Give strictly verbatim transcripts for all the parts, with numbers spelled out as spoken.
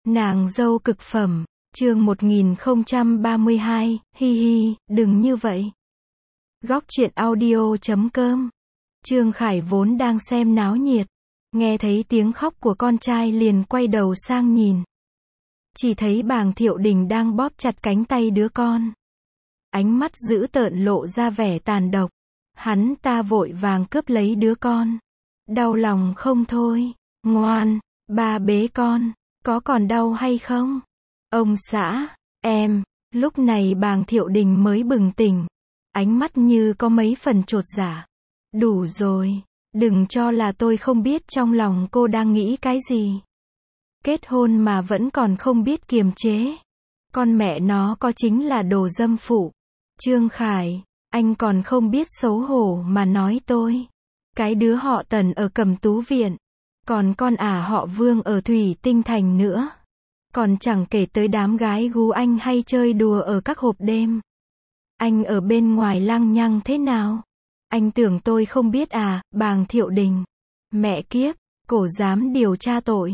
Nàng dâu cực phẩm, chương một nghìn không trăm ba mươi hai, hi hi, đừng như vậy. Góc truyện audio chấm com. Trương Khải vốn đang xem náo nhiệt, nghe thấy tiếng khóc của con trai liền quay đầu sang nhìn. Chỉ thấy Bàng Thiệu Đình đang bóp chặt cánh tay đứa con. Ánh mắt dữ tợn lộ ra vẻ tàn độc. Hắn ta vội vàng cướp lấy đứa con. Đau lòng không thôi. Ngoan, ba bế con. Có còn đau hay không? Ông xã, em. Lúc này Bàng Thiệu Đình mới bừng tỉnh. Ánh mắt như có mấy phần chột dạ. Đủ rồi. Đừng cho là tôi không biết trong lòng cô đang nghĩ cái gì. Kết hôn mà vẫn còn không biết kiềm chế. Con mẹ nó có chính là đồ dâm phụ. Trương Khải, anh còn không biết xấu hổ mà nói tôi. Cái đứa họ Tần ở Cẩm Tú Viện. Còn con ả họ Vương ở Thủy Tinh Thành nữa. Còn chẳng kể tới đám gái gú anh hay chơi đùa ở các hộp đêm. Anh ở bên ngoài lăng nhăng thế nào? Anh tưởng tôi không biết à, Bàng Thiệu Đình. Mẹ kiếp, cổ dám điều tra tội.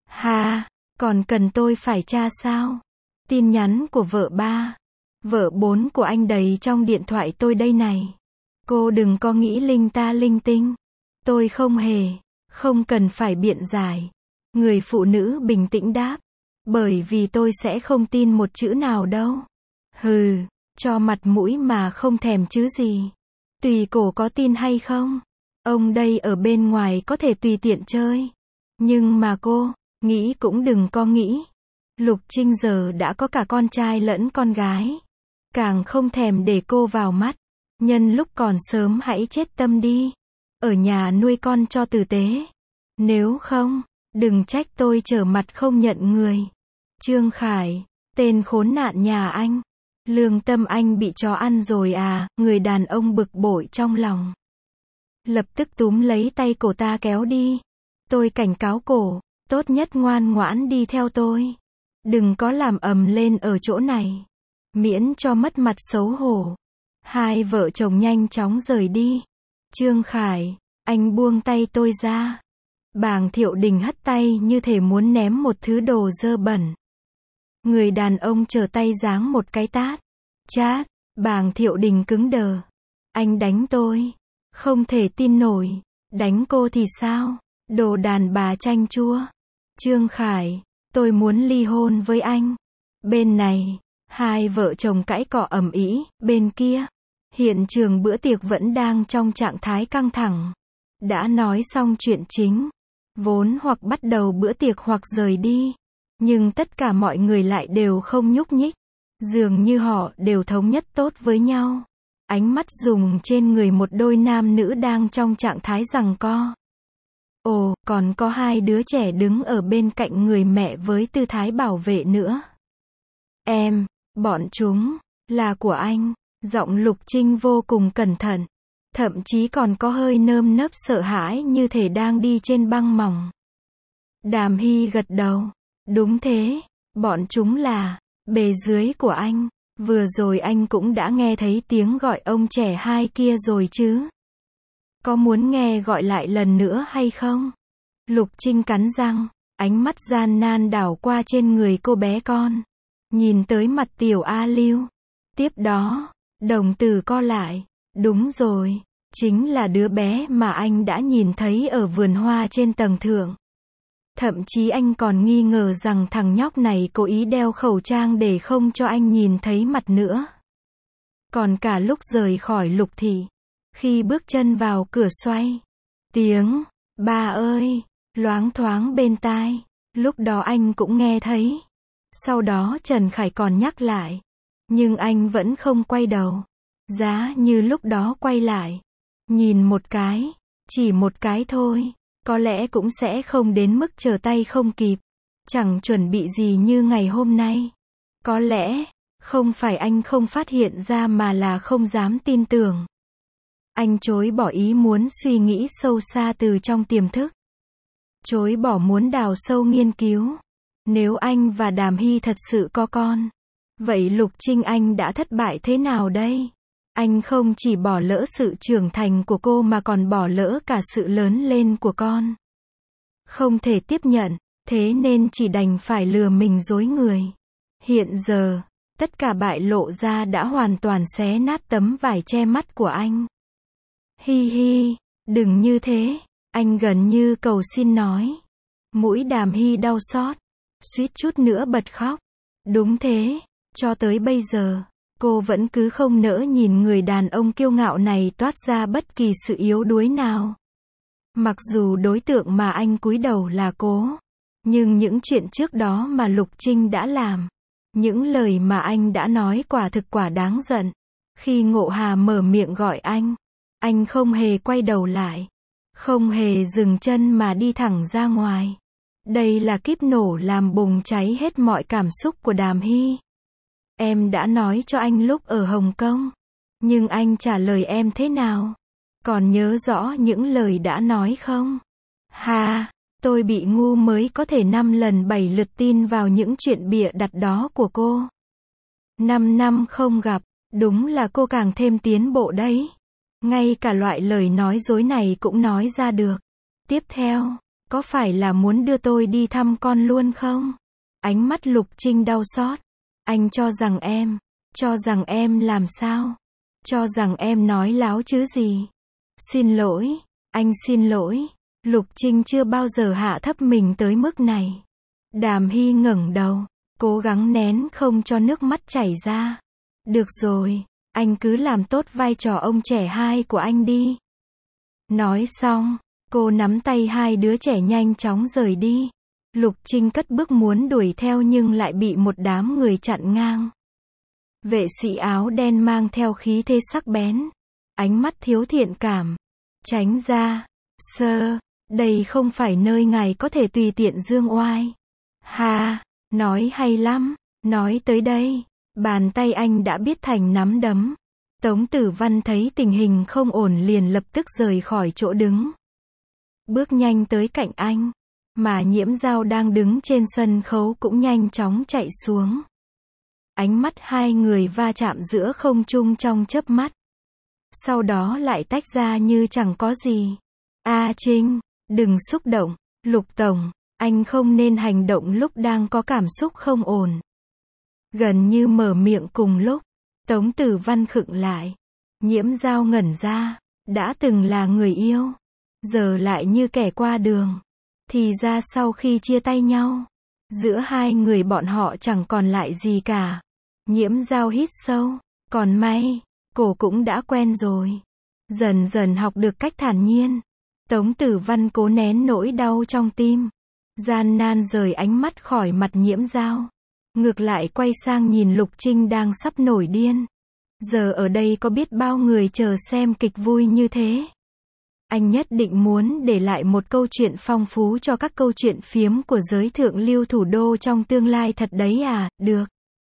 Ha, còn cần tôi phải tra sao? Tin nhắn của vợ ba, vợ bốn của anh đầy trong điện thoại tôi đây này. Cô đừng có nghĩ linh ta linh tinh. Tôi không hề, không cần phải biện giải. Người phụ nữ bình tĩnh đáp. Bởi vì tôi sẽ không tin một chữ nào đâu. Hừ, cho mặt mũi mà không thèm chứ gì. Tùy cổ có tin hay không. Ông đây ở bên ngoài có thể tùy tiện chơi. Nhưng mà cô, nghĩ cũng đừng có nghĩ. Lục Trinh giờ đã có cả con trai lẫn con gái. Càng không thèm để cô vào mắt. Nhân lúc còn sớm hãy chết tâm đi. Ở nhà nuôi con cho tử tế. Nếu không, đừng trách tôi trở mặt không nhận người. Trương Khải, tên khốn nạn nhà anh. Lương tâm anh bị chó ăn rồi à, người đàn ông bực bội trong lòng. Lập tức túm lấy tay cổ ta kéo đi. Tôi cảnh cáo cổ, tốt nhất ngoan ngoãn đi theo tôi. Đừng có làm ầm lên ở chỗ này. Miễn cho mất mặt xấu hổ. Hai vợ chồng nhanh chóng rời đi. Trương Khải, anh buông tay tôi ra. Bàng Thiệu Đình hất tay như thể muốn ném một thứ đồ dơ bẩn. Người đàn ông trở tay giáng một cái tát. Chát, Bàng Thiệu Đình cứng đờ. Anh đánh tôi. Không thể tin nổi. Đánh cô thì sao? Đồ đàn bà chanh chua. Trương Khải, tôi muốn ly hôn với anh. Bên này, hai vợ chồng cãi cọ ầm ĩ, bên kia, hiện trường bữa tiệc vẫn đang trong trạng thái căng thẳng. Đã nói xong chuyện chính, vốn hoặc bắt đầu bữa tiệc hoặc rời đi. Nhưng tất cả mọi người lại đều không nhúc nhích. Dường như họ đều thống nhất tốt với nhau. Ánh mắt dùng trên người một đôi nam nữ đang trong trạng thái giằng co. Ồ, còn có hai đứa trẻ đứng ở bên cạnh người mẹ với tư thái bảo vệ nữa. Em, bọn chúng, là của anh. Giọng Lục Trinh vô cùng cẩn thận. Thậm chí còn có hơi nơm nớp sợ hãi như thể đang đi trên băng mỏng. Đàm Hy gật đầu. Đúng thế, bọn chúng là bề dưới của anh. Vừa rồi anh cũng đã nghe thấy tiếng gọi ông trẻ hai kia rồi chứ. Có muốn nghe gọi lại lần nữa hay không? Lục Trinh cắn răng, ánh mắt gian nan đảo qua trên người cô bé con. Nhìn tới mặt tiểu A Lưu. Tiếp đó, đồng tử co lại. Đúng rồi, chính là đứa bé mà anh đã nhìn thấy ở vườn hoa trên tầng thượng. Thậm chí anh còn nghi ngờ rằng thằng nhóc này cố ý đeo khẩu trang để không cho anh nhìn thấy mặt nữa. Còn cả lúc rời khỏi Lục thị, khi bước chân vào cửa xoay, tiếng ba ơi loáng thoáng bên tai, lúc đó anh cũng nghe thấy. Sau đó Trần Khải còn nhắc lại, nhưng anh vẫn không quay đầu. Giá như lúc đó quay lại, nhìn một cái, chỉ một cái thôi, có lẽ cũng sẽ không đến mức trở tay không kịp. Chẳng chuẩn bị gì như ngày hôm nay. Có lẽ, không phải anh không phát hiện ra mà là không dám tin tưởng. Anh chối bỏ ý muốn suy nghĩ sâu xa từ trong tiềm thức. Chối bỏ muốn đào sâu nghiên cứu. Nếu anh và Đàm Hy thật sự có con, vậy Lục Trinh anh đã thất bại thế nào đây? Anh không chỉ bỏ lỡ sự trưởng thành của cô mà còn bỏ lỡ cả sự lớn lên của con. Không thể tiếp nhận, Thế nên chỉ đành phải lừa mình dối người. Hiện giờ, tất cả bại lộ ra đã hoàn toàn xé nát tấm vải che mắt của anh. Hi hi, đừng như thế, anh gần như cầu xin nói. Mũi Đàm Hy đau xót, suýt chút nữa bật khóc. Đúng thế, cho tới bây giờ, cô vẫn cứ không nỡ nhìn người đàn ông kiêu ngạo này toát ra bất kỳ sự yếu đuối nào. Mặc dù đối tượng mà anh cúi đầu là cô, nhưng những chuyện trước đó mà Lục Trinh đã làm, những lời mà anh đã nói quả thực quả đáng giận. Khi Ngộ Hà mở miệng gọi anh, anh không hề quay đầu lại, không hề dừng chân mà đi thẳng ra ngoài. Đây là kíp nổ làm bùng cháy hết mọi cảm xúc của Đàm Hy. Em đã nói cho anh lúc ở Hồng Kông, nhưng anh trả lời em thế nào? Còn nhớ rõ những lời đã nói không? Ha, tôi bị ngu mới có thể năm lần bảy lượt tin vào những chuyện bịa đặt đó của cô. Năm năm không gặp, đúng là cô càng thêm tiến bộ đấy. Ngay cả loại lời nói dối này cũng nói ra được. Tiếp theo, có phải là muốn đưa tôi đi thăm con luôn không? Ánh mắt Lục Trinh đau xót. Anh cho rằng em, cho rằng em làm sao? Cho rằng em nói láo chứ gì? Xin lỗi, anh xin lỗi. Lục Trinh chưa bao giờ hạ thấp mình tới mức này. Đàm Hy ngẩng đầu, cố gắng nén không cho nước mắt chảy ra. Được rồi, anh cứ làm tốt vai trò ông trẻ hai của anh đi. Nói xong, cô nắm tay hai đứa trẻ nhanh chóng rời đi. Lục Trinh cất bước muốn đuổi theo nhưng lại bị một đám người chặn ngang. Vệ sĩ áo đen mang theo khí thế sắc bén, ánh mắt thiếu thiện cảm. Tránh ra, sơ, đây không phải nơi ngài có thể tùy tiện dương oai. Ha, nói hay lắm, nói tới đây, bàn tay anh đã biết thành nắm đấm. Tống Tử Văn thấy tình hình không ổn liền lập tức rời khỏi chỗ đứng. Bước nhanh tới cạnh anh, mà Nhiễm Dao đang đứng trên sân khấu cũng nhanh chóng chạy xuống. Ánh mắt hai người va chạm giữa không trung trong chớp mắt. Sau đó lại tách ra như chẳng có gì. A Trinh, đừng xúc động, Lục Tổng, anh không nên hành động lúc đang có cảm xúc không ổn. Gần như mở miệng cùng lúc, Tống Tử Văn khựng lại. Nhiễm Dao ngẩn ra, đã từng là người yêu, giờ lại như kẻ qua đường. Thì ra sau khi chia tay nhau, giữa hai người bọn họ chẳng còn lại gì cả. Nhiễm Dao hít sâu, còn may, cô cũng đã quen rồi. Dần dần học được cách thản nhiên. Tống Tử Văn cố nén nỗi đau trong tim, gian nan rời ánh mắt khỏi mặt Nhiễm Dao. Ngược lại quay sang nhìn Lục Trinh đang sắp nổi điên. Giờ ở đây có biết bao người chờ xem kịch vui như thế. Anh nhất định muốn để lại một câu chuyện phong phú cho các câu chuyện phiếm của giới thượng lưu thủ đô trong tương lai thật đấy à, được.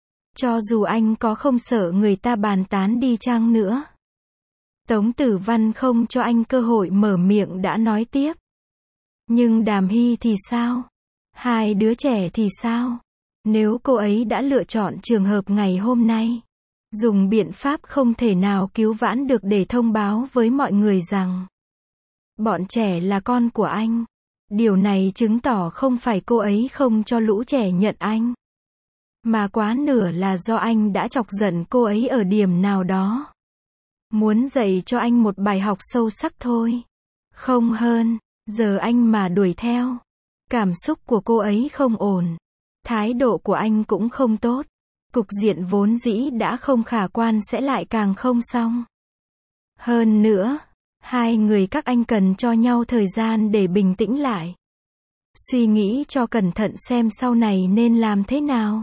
Cho dù anh có không sợ người ta bàn tán đi chăng nữa. Tống Tử Văn không cho anh cơ hội mở miệng đã nói tiếp. Nhưng Đàm Hy thì sao? Hai đứa trẻ thì sao? Nếu cô ấy đã lựa chọn trường hợp ngày hôm nay, dùng biện pháp không thể nào cứu vãn được để thông báo với mọi người rằng bọn trẻ là con của anh. Điều này chứng tỏ không phải cô ấy không cho lũ trẻ nhận anh, mà quá nửa là do anh đã chọc giận cô ấy ở điểm nào đó. Muốn dạy cho anh một bài học sâu sắc thôi. Không hơn, giờ anh mà đuổi theo. Cảm xúc của cô ấy không ổn. Thái độ của anh cũng không tốt. Cục diện vốn dĩ đã không khả quan sẽ lại càng không xong. Hơn nữa, hai người các anh cần cho nhau thời gian để bình tĩnh lại. Suy nghĩ cho cẩn thận xem sau này nên làm thế nào.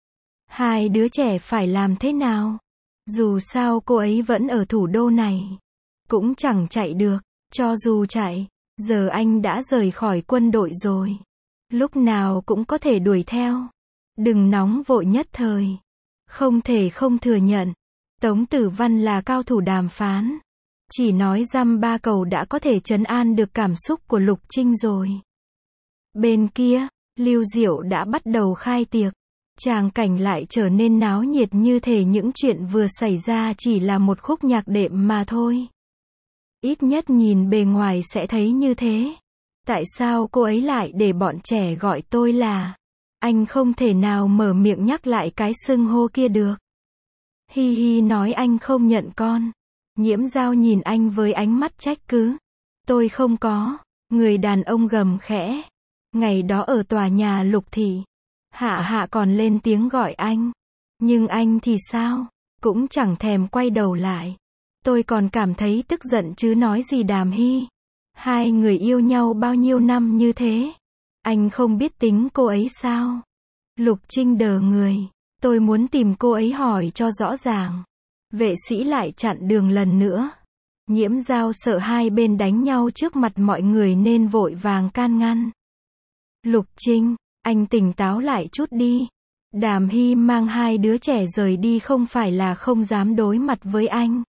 Hai đứa trẻ phải làm thế nào. Dù sao cô ấy vẫn ở thủ đô này. Cũng chẳng chạy được. Cho dù chạy, giờ anh đã rời khỏi quân đội rồi. Lúc nào cũng có thể đuổi theo. Đừng nóng vội nhất thời. Không thể không thừa nhận. Tống Tử Văn là cao thủ đàm phán. Chỉ nói dăm ba câu đã có thể trấn an được cảm xúc của Lục Trinh rồi. Bên kia, Lưu Diệu đã bắt đầu khai tiệc. Tràng cảnh lại trở nên náo nhiệt như thể những chuyện vừa xảy ra chỉ là một khúc nhạc đệm mà thôi. Ít nhất nhìn bề ngoài sẽ thấy như thế. Tại sao cô ấy lại để bọn trẻ gọi tôi là... Anh không thể nào mở miệng nhắc lại cái xưng hô kia được. Hi hi nói anh không nhận con. Nhiễm Dao nhìn anh với ánh mắt trách cứ. Tôi không có. Người đàn ông gầm khẽ. Ngày đó ở tòa nhà Lục Thị, Hạ Hạ còn lên tiếng gọi anh. Nhưng anh thì sao? Cũng chẳng thèm quay đầu lại. Tôi còn cảm thấy tức giận chứ nói gì Đàm Hy. Hai người yêu nhau bao nhiêu năm như thế. Anh không biết tính cô ấy sao? Lục Trinh đờ người. Tôi muốn tìm cô ấy hỏi cho rõ ràng. Vệ sĩ lại chặn đường lần nữa. Nhiễm Dao sợ hai bên đánh nhau trước mặt mọi người nên vội vàng can ngăn. Lục Trinh, anh tỉnh táo lại chút đi. Đàm Hy mang hai đứa trẻ rời đi không phải là không dám đối mặt với anh,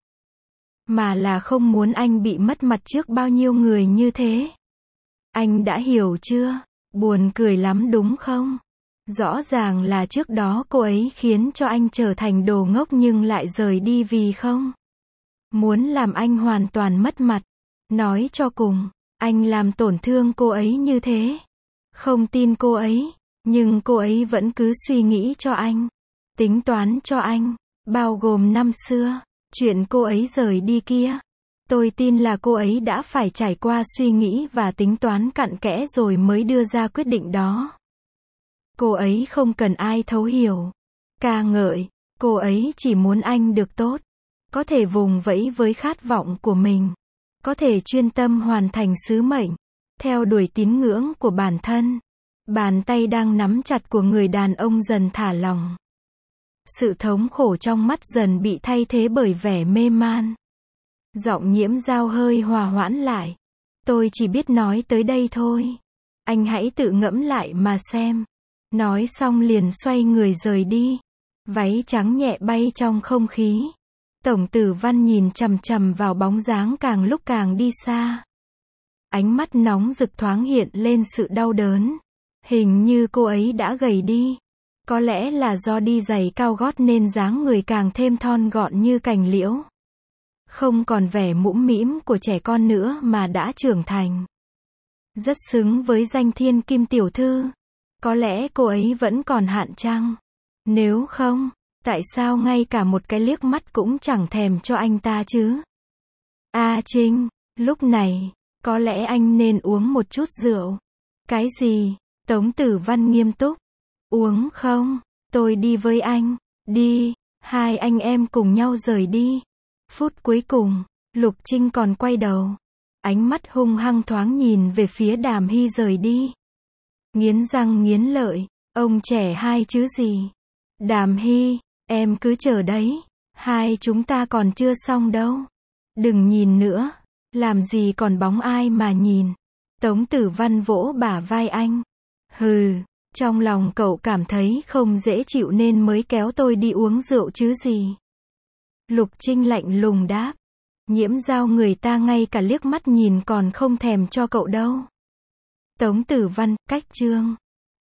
mà là không muốn anh bị mất mặt trước bao nhiêu người như thế. Anh đã hiểu chưa? Buồn cười lắm đúng không? Rõ ràng là trước đó cô ấy khiến cho anh trở thành đồ ngốc nhưng lại rời đi vì không muốn làm anh hoàn toàn mất mặt. Nói cho cùng, anh làm tổn thương cô ấy như thế. Không tin cô ấy, nhưng cô ấy vẫn cứ suy nghĩ cho anh, tính toán cho anh, bao gồm năm xưa, chuyện cô ấy rời đi kia. Tôi tin là cô ấy đã phải trải qua suy nghĩ và tính toán cặn kẽ rồi mới đưa ra quyết định đó. Cô ấy không cần ai thấu hiểu, ca ngợi, cô ấy chỉ muốn anh được tốt, có thể vùng vẫy với khát vọng của mình, có thể chuyên tâm hoàn thành sứ mệnh, theo đuổi tín ngưỡng của bản thân. Bàn tay đang nắm chặt của người đàn ông dần thả lỏng. Sự thống khổ trong mắt dần bị thay thế bởi vẻ mê man. Giọng Nhiễm Dao hơi hòa hoãn lại. Tôi chỉ biết nói tới đây thôi. Anh hãy tự ngẫm lại mà xem. Nói xong liền xoay người rời đi. Váy trắng nhẹ bay trong không khí. Tổng Tử Văn nhìn chằm chằm vào bóng dáng càng lúc càng đi xa. Ánh mắt nóng rực thoáng hiện lên sự đau đớn. Hình như cô ấy đã gầy đi. Có lẽ là do đi giày cao gót nên dáng người càng thêm thon gọn như cành liễu. Không còn vẻ mũm mĩm của trẻ con nữa mà đã trưởng thành. Rất xứng với danh thiên kim tiểu thư. Có lẽ cô ấy vẫn còn hạn chăng? Nếu không, tại sao ngay cả một cái liếc mắt cũng chẳng thèm cho anh ta chứ? A Trinh, lúc này, có lẽ anh nên uống một chút rượu. Cái gì? Tống Tử Văn nghiêm túc. Uống không? Tôi đi với anh. Đi. Hai anh em cùng nhau rời đi. Phút cuối cùng, Lục Trinh còn quay đầu. Ánh mắt hung hăng thoáng nhìn về phía Đàm Hy rời đi. Nghiến răng nghiến lợi. Ông trẻ hai chứ gì? Đàm Hy, em cứ chờ đấy. Hai chúng ta còn chưa xong đâu. Đừng nhìn nữa. Làm gì còn bóng ai mà nhìn. Tống Tử Văn vỗ bả vai anh. Hừ, trong lòng cậu cảm thấy không dễ chịu nên mới kéo tôi đi uống rượu chứ gì. Lục Trinh lạnh lùng đáp. Nhiễm Dao người ta ngay cả liếc mắt nhìn còn không thèm cho cậu đâu. Tống Tử Văn, cách chương.